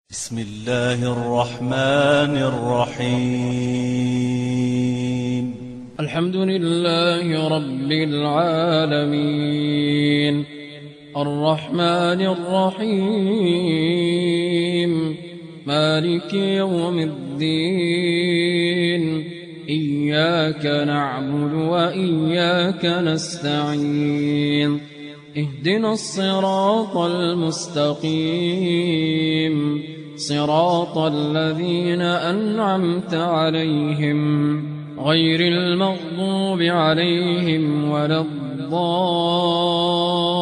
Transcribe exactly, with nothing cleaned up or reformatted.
بسم الله الرحمن الرحيم. الحمد لله رب العالمين، الرحمن الرحيم، مالك يوم الدين. إياك نعبد وإياك نستعين، اهدنا الصراط المستقيم، صراط الذين أنعمت عليهم غير المغضوب عليهم ولا الضالين.